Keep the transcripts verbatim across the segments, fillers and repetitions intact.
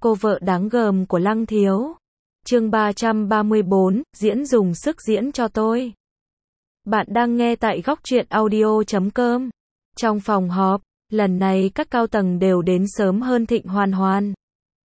cô vợ đáng gờm của Lăng Thiếu. Chương ba trăm ba mươi bốn, diễn dùng sức diễn cho tôi. Bạn đang nghe tại góc truyện audio chấm com. Trong phòng họp, lần này các cao tầng đều đến sớm hơn Thịnh Hoàn Hoàn.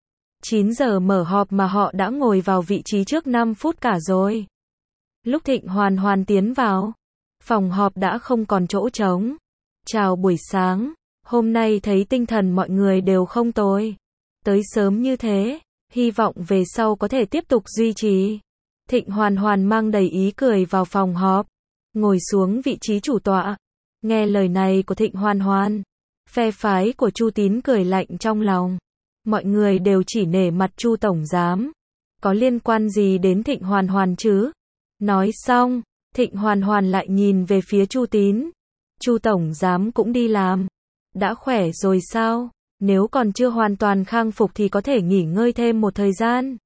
chín giờ mở họp mà họ đã ngồi vào vị trí trước năm phút cả rồi. Lúc Thịnh Hoàn Hoàn tiến vào, phòng họp đã không còn chỗ trống. Chào buổi sáng, hôm nay thấy tinh thần mọi người đều không tồi. Tới sớm như thế, hy vọng về sau có thể tiếp tục duy trì. Thịnh Hoàn Hoàn mang đầy ý cười vào phòng họp, ngồi xuống vị trí chủ tọa. Nghe lời này của Thịnh Hoàn Hoàn, phe phái của Chu Tín cười lạnh trong lòng. Mọi người đều chỉ nể mặt Chu tổng giám, có liên quan gì đến Thịnh Hoàn Hoàn chứ? Nói xong, Thịnh Hoàn Hoàn lại nhìn về phía Chu Tín. Chu tổng giám cũng đi làm. Đã khỏe rồi sao? Nếu còn chưa hoàn toàn khang phục thì có thể nghỉ ngơi thêm một thời gian.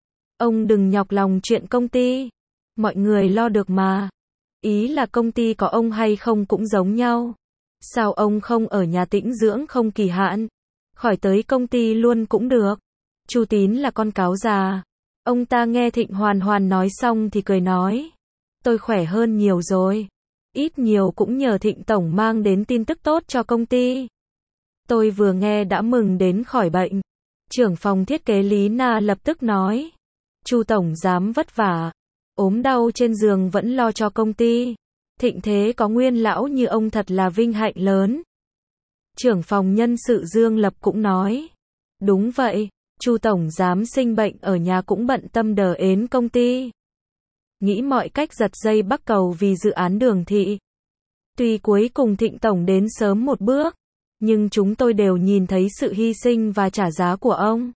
Ông đừng nhọc lòng chuyện công ty. Mọi người lo được mà. Ý là công ty có ông hay không cũng giống nhau. Sao ông không ở nhà tĩnh dưỡng không kỳ hạn? Khỏi tới công ty luôn cũng được. Chu Tín là con cáo già. Ông ta nghe Thịnh Hoàn Hoàn nói xong thì cười nói. Tôi khỏe hơn nhiều rồi. Ít nhiều cũng nhờ Thịnh tổng mang đến tin tức tốt cho công ty. Tôi vừa nghe đã mừng đến khỏi bệnh. Trưởng phòng thiết kế Lý Na lập tức nói. Chu tổng giám vất vả. Ốm đau trên giường vẫn lo cho công ty. Thịnh thế có nguyên lão như ông thật là vinh hạnh lớn. Trưởng phòng nhân sự Dương Lập cũng nói. Đúng vậy, Chu tổng giám sinh bệnh ở nhà cũng bận tâm đờ ến công ty. Nghĩ mọi cách giật dây bắt cầu vì dự án Đường Thị. Tuy cuối cùng Thịnh tổng đến sớm một bước, nhưng chúng tôi đều nhìn thấy sự hy sinh và trả giá của ông.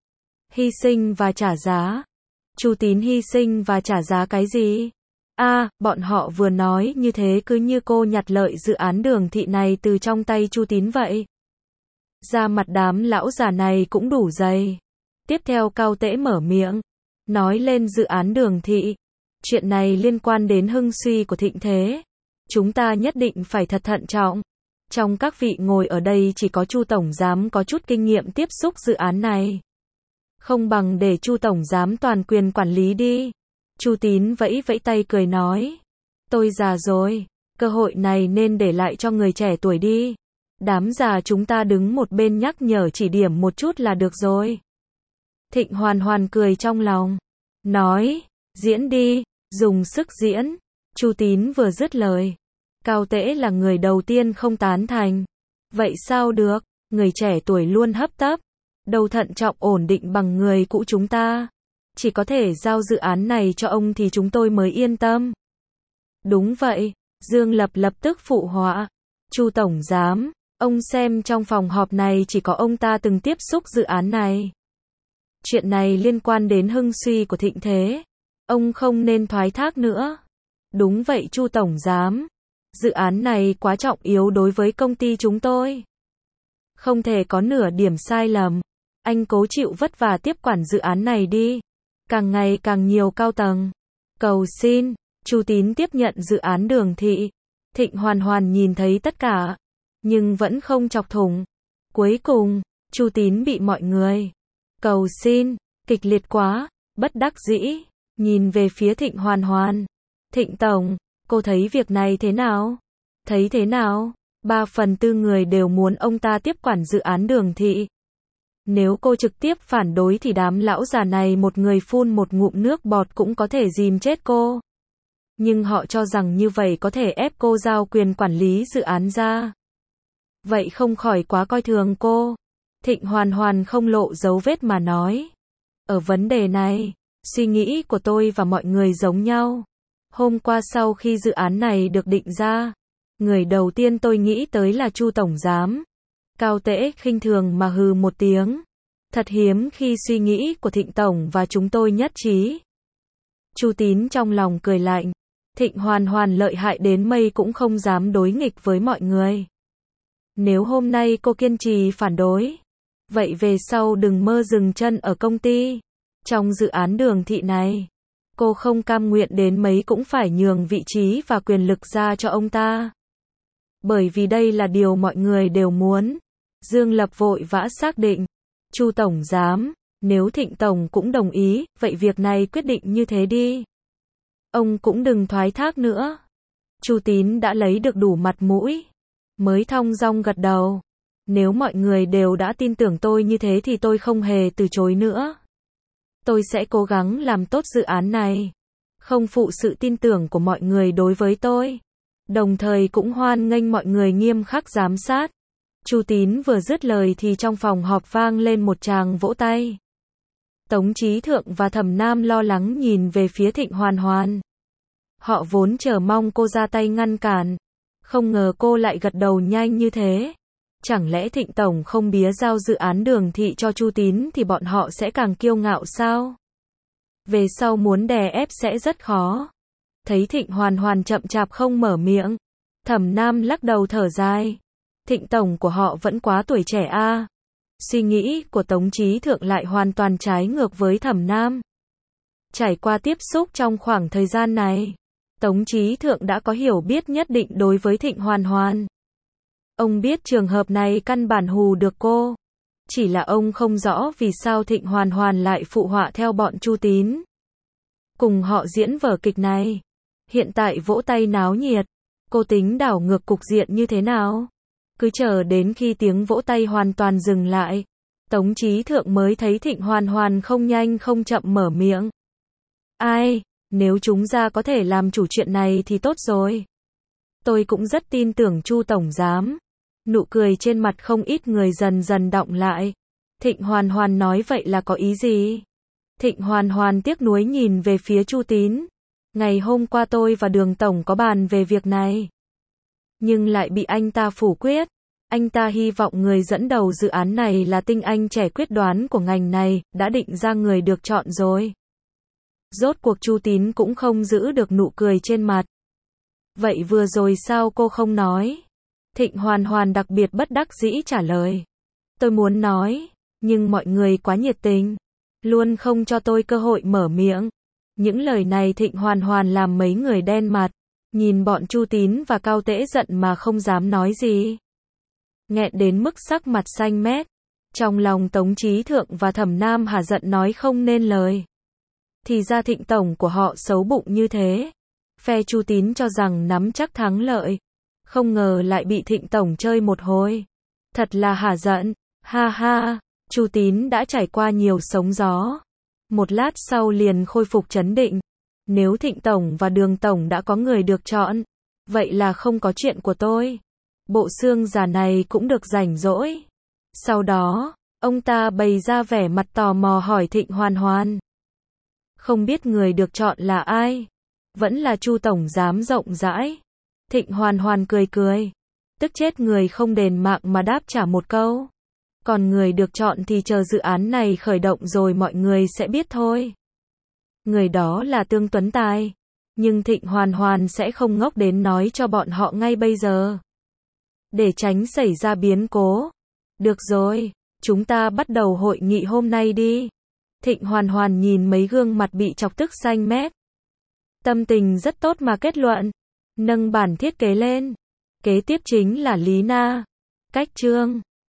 Hy sinh và trả giá? Chu Tín hy sinh và trả giá cái gì? A, à, bọn họ vừa nói như thế cứ như cô nhặt lợi dự án Đường Thị này từ trong tay Chu Tín vậy. Da mặt đám lão già này cũng đủ dày. Tiếp theo Cao Tễ mở miệng, nói lên dự án Đường Thị. Chuyện này liên quan đến hưng suy của Thịnh thế. Chúng ta nhất định phải thật thận trọng. Trong các vị ngồi ở đây chỉ có Chu tổng giám có chút kinh nghiệm tiếp xúc dự án này. Không bằng để Chu tổng giám toàn quyền quản lý đi. Chu Tín vẫy vẫy tay cười nói. Tôi già rồi, cơ hội này nên để lại cho người trẻ tuổi đi. Đám già chúng ta đứng một bên nhắc nhở chỉ điểm một chút là được rồi. Thịnh Hoàn Hoàn cười trong lòng, nói, diễn đi, dùng sức diễn. Chu Tín vừa dứt lời, Cao Tễ là người đầu tiên không tán thành. Vậy sao được, người trẻ tuổi luôn hấp tấp, đâu thận trọng ổn định bằng người cũ chúng ta. Chỉ có thể giao dự án này cho ông thì chúng tôi mới yên tâm. Đúng vậy, Dương Lập lập tức phụ họa. Chu tổng giám, ông xem trong phòng họp này chỉ có ông ta từng tiếp xúc dự án này. Chuyện này liên quan đến hưng suy của Thịnh thế. Ông không nên thoái thác nữa. Đúng vậy Chu tổng giám. Dự án này quá trọng yếu đối với công ty chúng tôi. Không thể có nửa điểm sai lầm. Anh cố chịu vất vả tiếp quản dự án này đi. Càng ngày càng nhiều cao tầng cầu xin. Chu Tín tiếp nhận dự án Đường Thị. Thịnh Hoàn Hoàn nhìn thấy tất cả, nhưng vẫn không chọc thủng. Cuối cùng, Chu Tín bị mọi người cầu xin, kịch liệt quá, bất đắc dĩ, nhìn về phía Thịnh Hoàn Hoàn. Thịnh tổng, cô thấy việc này thế nào? Thấy thế nào? Ba phần tư người đều muốn ông ta tiếp quản dự án Đường Thị. Nếu cô trực tiếp phản đối thì đám lão già này một người phun một ngụm nước bọt cũng có thể dìm chết cô. Nhưng họ cho rằng như vậy có thể ép cô giao quyền quản lý dự án ra. Vậy không khỏi quá coi thường cô. Thịnh Hoàn Hoàn không lộ dấu vết mà nói. Ở vấn đề này, suy nghĩ của tôi và mọi người giống nhau. Hôm qua sau khi dự án này được định ra, người đầu tiên tôi nghĩ tới là Chu tổng giám. Cao Tễ khinh thường mà hừ một tiếng. Thật hiếm khi suy nghĩ của Thịnh tổng và chúng tôi nhất trí. Chu Tín trong lòng cười lạnh. Thịnh Hoàn Hoàn lợi hại đến mây cũng không dám đối nghịch với mọi người. Nếu hôm nay cô kiên trì phản đối, vậy về sau đừng mơ dừng chân ở công ty. Trong dự án Đường Thị này, cô không cam nguyện đến mấy cũng phải nhường vị trí và quyền lực ra cho ông ta. Bởi vì đây là điều mọi người đều muốn. Dương Lập vội vã xác định. Chu tổng giám, Nếu Thịnh Tổng cũng đồng ý, vậy việc này quyết định như thế đi. Ông cũng đừng thoái thác nữa. Chu Tín đã lấy được đủ mặt mũi, mới thong dong gật đầu. Nếu mọi người đều đã tin tưởng tôi như thế thì tôi không hề từ chối nữa. Tôi sẽ cố gắng làm tốt dự án này, không phụ sự tin tưởng của mọi người đối với tôi. Đồng thời cũng hoan nghênh mọi người nghiêm khắc giám sát. Chu Tín vừa dứt lời thì trong phòng họp vang lên một tràng vỗ tay. Tống Chí Thượng và Thẩm Nam lo lắng nhìn về phía Thịnh Hoàn Hoàn. Họ vốn chờ mong cô ra tay ngăn cản, không ngờ cô lại gật đầu nhanh như thế. Chẳng lẽ Thịnh Tổng không bía giao dự án Đường Thị cho Chu Tín thì bọn họ sẽ càng kiêu ngạo sao? Về sau muốn đè ép sẽ rất khó. Thấy Thịnh Hoàn Hoàn chậm chạp không mở miệng, Thẩm Nam lắc đầu thở dài. Thịnh Tổng của họ vẫn quá tuổi trẻ a. À. Suy nghĩ của Tống Chí Thượng lại hoàn toàn trái ngược với Thẩm Nam. Trải qua tiếp xúc trong khoảng thời gian này, Tống Chí Thượng đã có hiểu biết nhất định đối với Thịnh Hoàn Hoàn. Ông biết trường hợp này căn bản hù được cô. Chỉ là ông không rõ vì sao Thịnh Hoàn Hoàn lại phụ họa theo bọn Chu Tín. Cùng họ diễn vở kịch này. Hiện tại vỗ tay náo nhiệt. Cô tính đảo ngược cục diện như thế nào? Cứ chờ đến khi tiếng vỗ tay hoàn toàn dừng lại, Tống Chí Thượng mới thấy Thịnh Hoàn Hoàn không nhanh không chậm mở miệng. Ai, nếu chúng ta có thể làm chủ chuyện này thì tốt rồi. Tôi cũng rất tin tưởng Chu Tổng Giám. Nụ cười trên mặt không ít người dần dần đọng lại. Thịnh Hoàn Hoàn nói vậy là có ý gì? Thịnh Hoàn Hoàn tiếc nuối nhìn về phía Chu Tín. Ngày hôm qua tôi và Đường Tổng có bàn về việc này, nhưng lại bị anh ta phủ quyết. Anh ta hy vọng người dẫn đầu dự án này là tinh anh trẻ quyết đoán của ngành này, đã định ra người được chọn rồi. Rốt cuộc Chu Tín cũng không giữ được nụ cười trên mặt. Vậy vừa rồi sao cô không nói? Thịnh Hoàn Hoàn đặc biệt bất đắc dĩ trả lời. Tôi muốn nói, nhưng mọi người quá nhiệt tình, luôn không cho tôi cơ hội mở miệng. Những lời này Thịnh Hoàn Hoàn làm mấy người đen mặt, nhìn bọn Chu Tín và Cao Tễ giận mà không dám nói gì. Nghẹn đến mức sắc mặt xanh mét. Trong lòng Tống Chí Thượng và Thẩm Nam hả giận nói không nên lời. Thì ra Thịnh Tổng của họ xấu bụng như thế. Phe Chu Tín cho rằng nắm chắc thắng lợi, không ngờ lại bị Thịnh Tổng chơi một hồi. Thật là hả giận. Ha ha, Chu Tín đã trải qua nhiều sóng gió. Một lát sau liền khôi phục trấn định. Nếu Thịnh Tổng và Đường Tổng đã có người được chọn, vậy là không có chuyện của tôi. Bộ xương già này cũng được rảnh rỗi. Sau đó, ông ta bày ra vẻ mặt tò mò hỏi Thịnh Hoàn Hoàn. Không biết người được chọn là ai? Vẫn là Chu Tổng Giám rộng rãi. Thịnh Hoàn Hoàn cười cười. Tức chết người không đền mạng mà đáp trả một câu. Còn người được chọn thì chờ dự án này khởi động rồi mọi người sẽ biết thôi. Người đó là Tương Tuấn Tài. Nhưng Thịnh Hoàn Hoàn sẽ không ngốc đến nói cho bọn họ ngay bây giờ, để tránh xảy ra biến cố. Được rồi, chúng ta bắt đầu hội nghị hôm nay đi. Thịnh Hoàn Hoàn nhìn mấy gương mặt bị chọc tức xanh mét, tâm tình rất tốt mà kết luận. Nâng bản thiết kế lên. Kế tiếp chính là Lý Na. Cách chương.